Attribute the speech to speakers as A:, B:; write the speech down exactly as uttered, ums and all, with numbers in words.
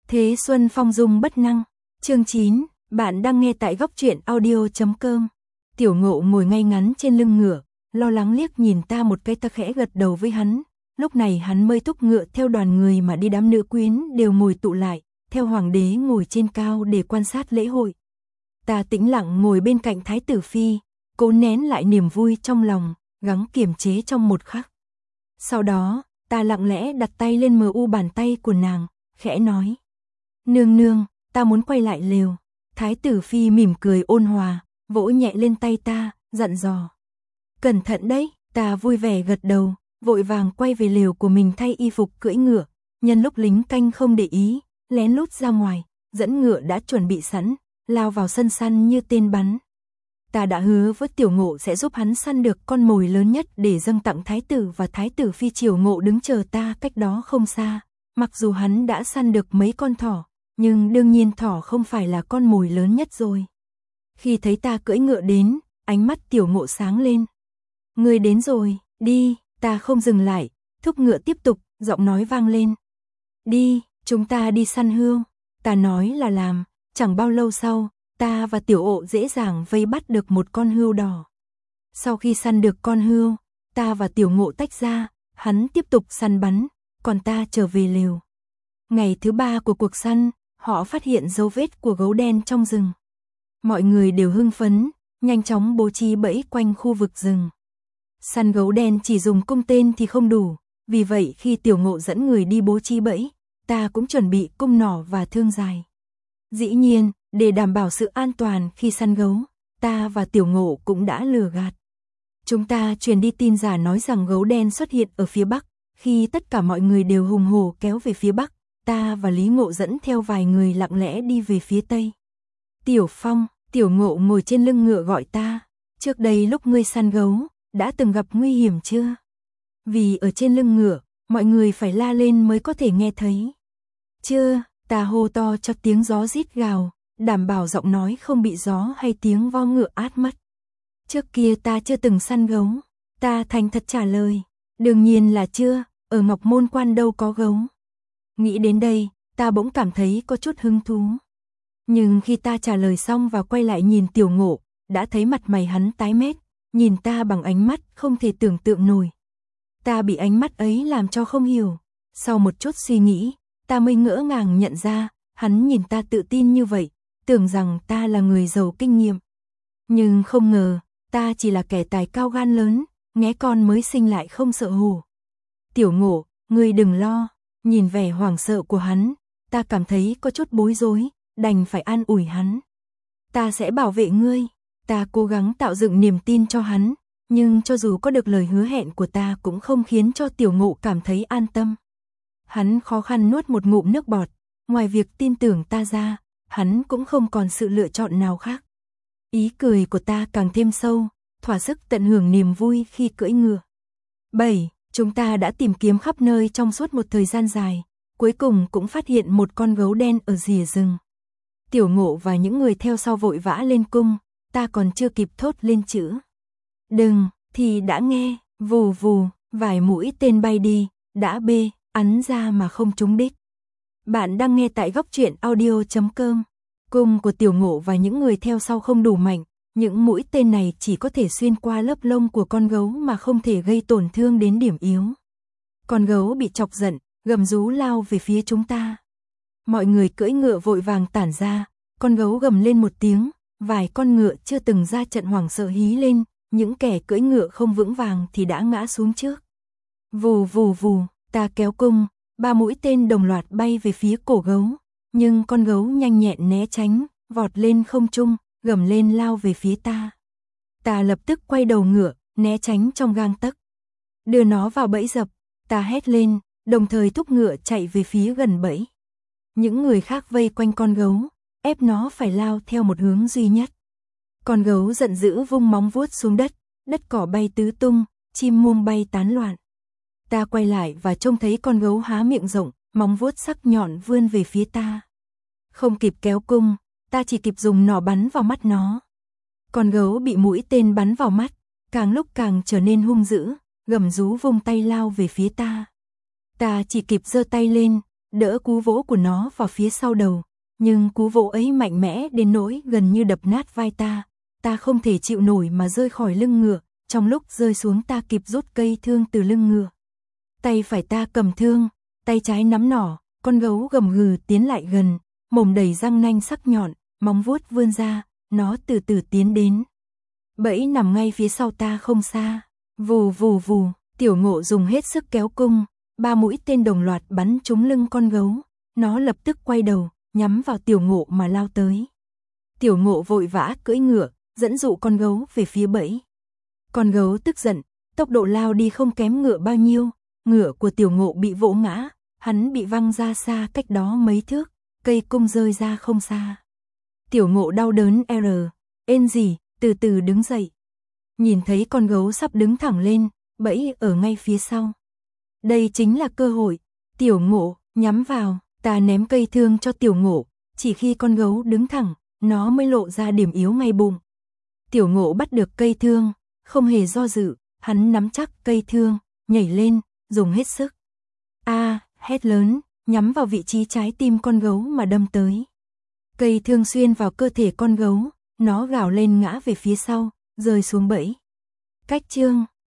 A: Thế Xuân phong dung bất năng. Chương chín, bạn đang nghe tại góc truyện audio chấm com. Tiểu Ngộ ngồi ngay ngắn trên lưng ngựa, lo lắng liếc nhìn ta một cái, ta khẽ gật đầu với hắn. Lúc này hắn mới thúc ngựa theo đoàn người mà đi, đám nữ quyến đều ngồi tụ lại, theo hoàng đế ngồi trên cao để quan sát lễ hội. Ta tĩnh lặng ngồi bên cạnh Thái tử Phi, cố nén lại niềm vui trong lòng, gắng kiềm chế trong một khắc. Sau đó, ta lặng lẽ đặt tay lên mờ u bàn tay của nàng, khẽ nói: "Nương nương, ta muốn quay lại lều." Thái tử Phi mỉm cười ôn hòa, vỗ nhẹ lên tay ta, dặn dò: "Cẩn thận đấy." Ta vui vẻ gật đầu, vội vàng quay về lều của mình thay y phục cưỡi ngựa. Nhân lúc lính canh không để ý, lén lút ra ngoài, dẫn ngựa đã chuẩn bị sẵn, lao vào sân săn như tên bắn. Ta đã hứa với Tiểu Ngộ sẽ giúp hắn săn được con mồi lớn nhất để dâng tặng Thái tử và Thái tử Phi. Tiểu Ngộ đứng chờ ta cách đó không xa. Mặc dù hắn đã săn được mấy con thỏ, nhưng đương nhiên thỏ không phải là con mồi lớn nhất rồi. Khi thấy ta cưỡi ngựa đến, ánh mắt Tiểu Ngộ sáng lên. "Ngươi đến rồi, đi." Ta không dừng lại, thúc ngựa tiếp tục, giọng nói vang lên: "Đi, chúng ta đi săn hươu." Ta nói là làm, chẳng bao lâu sau, ta và Tiểu Ngộ dễ dàng vây bắt được một con hươu đỏ. Sau khi săn được con hươu, ta và Tiểu Ngộ tách ra, hắn tiếp tục săn bắn, còn ta trở về lều. Ngày thứ ba của cuộc săn, họ phát hiện dấu vết của gấu đen trong rừng. Mọi người đều hưng phấn, nhanh chóng bố trí bẫy quanh khu vực rừng. Săn gấu đen chỉ dùng cung tên thì không đủ, vì vậy khi Tiểu Ngộ dẫn người đi bố trí bẫy, ta cũng chuẩn bị cung nỏ và thương dài. Dĩ nhiên, để đảm bảo sự an toàn khi săn gấu, ta và Tiểu Ngộ cũng đã lừa gạt. Chúng ta truyền đi tin giả nói rằng gấu đen xuất hiện ở phía bắc. Khi tất cả mọi người đều hùng hổ kéo về phía bắc, ta và Lý Ngộ dẫn theo vài người lặng lẽ đi về phía tây. "Tiểu Phong." Tiểu Ngộ ngồi trên lưng ngựa gọi ta: "Trước đây lúc ngươi săn gấu, đã từng gặp nguy hiểm chưa?" Vì ở trên lưng ngựa, mọi người phải la lên mới có thể nghe thấy. "Chưa." Ta hô to cho tiếng gió rít gào, đảm bảo giọng nói không bị gió hay tiếng vo ngựa át mất. "Trước kia ta chưa từng săn gấu." Ta thành thật trả lời: "Đương nhiên là chưa, ở Ngọc Môn Quan đâu có gấu." Nghĩ đến đây, ta bỗng cảm thấy có chút hứng thú. Nhưng khi ta trả lời xong và quay lại nhìn Tiểu Ngộ, đã thấy mặt mày hắn tái mét, nhìn ta bằng ánh mắt không thể tưởng tượng nổi. Ta bị ánh mắt ấy làm cho không hiểu. Sau một chút suy nghĩ, ta mới ngỡ ngàng nhận ra, hắn nhìn ta tự tin như vậy, tưởng rằng ta là người giàu kinh nghiệm. Nhưng không ngờ, ta chỉ là kẻ tài cao gan lớn, nghé con mới sinh lại không sợ hổ. "Tiểu Ngộ, ngươi đừng lo." Nhìn vẻ hoảng sợ của hắn, ta cảm thấy có chút bối rối, đành phải an ủi hắn: "Ta sẽ bảo vệ ngươi." Ta cố gắng tạo dựng niềm tin cho hắn, nhưng cho dù có được lời hứa hẹn của ta cũng không khiến cho Tiểu Ngộ cảm thấy an tâm. Hắn khó khăn nuốt một ngụm nước bọt, ngoài việc tin tưởng ta ra, hắn cũng không còn sự lựa chọn nào khác. Ý cười của ta càng thêm sâu, thỏa sức tận hưởng niềm vui khi cưỡi ngựa. bảy. Chúng ta đã tìm kiếm khắp nơi trong suốt một thời gian dài, cuối cùng cũng phát hiện một con gấu đen ở rìa rừng. Tiểu Ngộ và những người theo sau vội vã lên cung, ta còn chưa kịp thốt lên chữ "đừng" thì đã nghe vù vù, vài mũi tên bay đi, đã bê, ắn ra mà không trúng đích. Bạn đang nghe tại góc truyện audio chấm com. Cung của Tiểu Ngộ và những người theo sau không đủ mạnh, những mũi tên này chỉ có thể xuyên qua lớp lông của con gấu mà không thể gây tổn thương đến điểm yếu. Con gấu bị chọc giận, gầm rú lao về phía chúng ta. Mọi người cưỡi ngựa vội vàng tản ra, con gấu gầm lên một tiếng, vài con ngựa chưa từng ra trận hoảng sợ hí lên, những kẻ cưỡi ngựa không vững vàng thì đã ngã xuống trước. Vù vù vù, ta kéo cung, ba mũi tên đồng loạt bay về phía cổ gấu, nhưng con gấu nhanh nhẹn né tránh, vọt lên không trung, gầm lên lao về phía ta. Ta lập tức quay đầu ngựa, né tránh trong gang tấc. "Đưa nó vào bẫy dập." Ta hét lên, đồng thời thúc ngựa chạy về phía gần bẫy. Những người khác vây quanh con gấu, ép nó phải lao theo một hướng duy nhất. Con gấu giận dữ vung móng vuốt xuống đất, đất cỏ bay tứ tung, chim muông bay tán loạn. Ta quay lại và trông thấy con gấu há miệng rộng, móng vuốt sắc nhọn vươn về phía ta. Không kịp kéo cung, ta chỉ kịp dùng nỏ bắn vào mắt nó. Con gấu bị mũi tên bắn vào mắt, càng lúc càng trở nên hung dữ, gầm rú vung tay lao về phía ta. Ta chỉ kịp giơ tay lên, đỡ cú vỗ của nó vào phía sau đầu, nhưng cú vỗ ấy mạnh mẽ đến nỗi gần như đập nát vai ta, ta không thể chịu nổi mà rơi khỏi lưng ngựa, trong lúc rơi xuống ta kịp rút cây thương từ lưng ngựa. Tay phải ta cầm thương, tay trái nắm nỏ, con gấu gầm gừ tiến lại gần, mồm đầy răng nanh sắc nhọn, móng vuốt vươn ra, nó từ từ tiến đến. Bẫy nằm ngay phía sau ta không xa, vù vù vù, Tiểu Ngộ dùng hết sức kéo cung, ba mũi tên đồng loạt bắn trúng lưng con gấu, nó lập tức quay đầu, nhắm vào Tiểu Ngộ mà lao tới. Tiểu Ngộ vội vã cưỡi ngựa, dẫn dụ con gấu về phía bẫy. Con gấu tức giận, tốc độ lao đi không kém ngựa bao nhiêu, ngựa của Tiểu Ngộ bị vỗ ngã, hắn bị văng ra xa cách đó mấy thước, cây cung rơi ra không xa. Tiểu Ngộ đau đớn r, ên gì, từ từ đứng dậy. Nhìn thấy con gấu sắp đứng thẳng lên, bẫy ở ngay phía sau. Đây chính là cơ hội, Tiểu Ngộ, nhắm vào, ta ném cây thương cho Tiểu Ngộ, chỉ khi con gấu đứng thẳng, nó mới lộ ra điểm yếu ngay bụng. Tiểu Ngộ bắt được cây thương, không hề do dự, hắn nắm chắc cây thương, nhảy lên, dùng hết sức. A, hét lớn, nhắm vào vị trí trái tim con gấu mà đâm tới. Cây thương xuyên vào cơ thể con gấu, nó gào lên ngã về phía sau, rơi xuống bẫy. Cách chương